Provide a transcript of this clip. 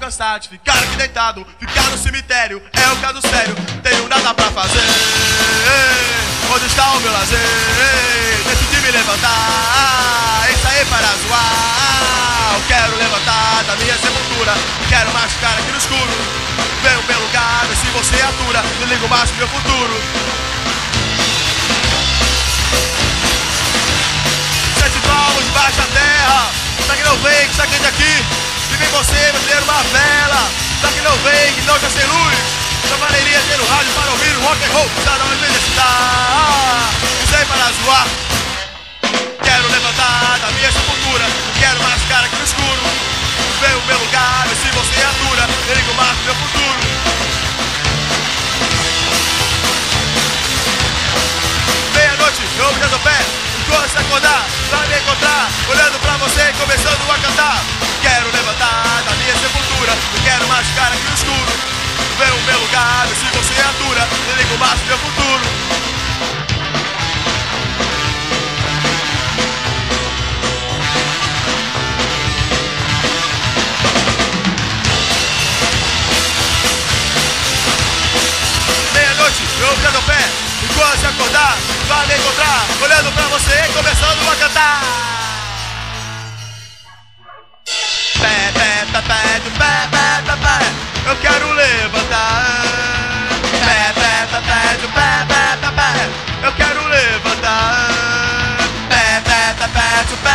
cansar de ficar aqui deitado, ficar no cemitério é um caso sério. Tenho nada pra fazer. Onde está o meu lazer? Decidi me levantar e sair para zoar. Eu quero levantar da minha sepultura, quero machucar aqui no escuro. Venho pelo lugar, vê se você atura. Não ligo mais pro meu futuro. 7 palmos debaixo da terra. Pra que não vem, que está quente aqui. E vem você vender uma vela. Pra que não vem, que não já sem luz. Só valeria ter no rádio para ouvir o rock and roll. Está na hora de necessitar. Usei para zoar. Quero levantar da minha sepultura. Quero machucar aqui no escuro. Vem o meu lugar, vê se você atura. Eu ligo mais pro meu futuro. Meia-noite, eu me do pé. Quando se acordar, vai me encontrar. Olhando pra você, começando a cantar. Quero levantar da minha sepultura. Quero machucar aqui no escuro. Vem o meu lugar, vê se você atura. Eu ligo mais pro meu futuro. Meia-noite, eu já dou pé. E quando se acordar, vai me encontrar. Olhando pra você, começando a cantar. Pé, pé, pé, pé, pé, pé, pé, pé. Eu quero levantar. Pé, pé, pé, pé, pé, pé, pé, pé. Eu quero levantar. Pé, pé, pé, pé, pé.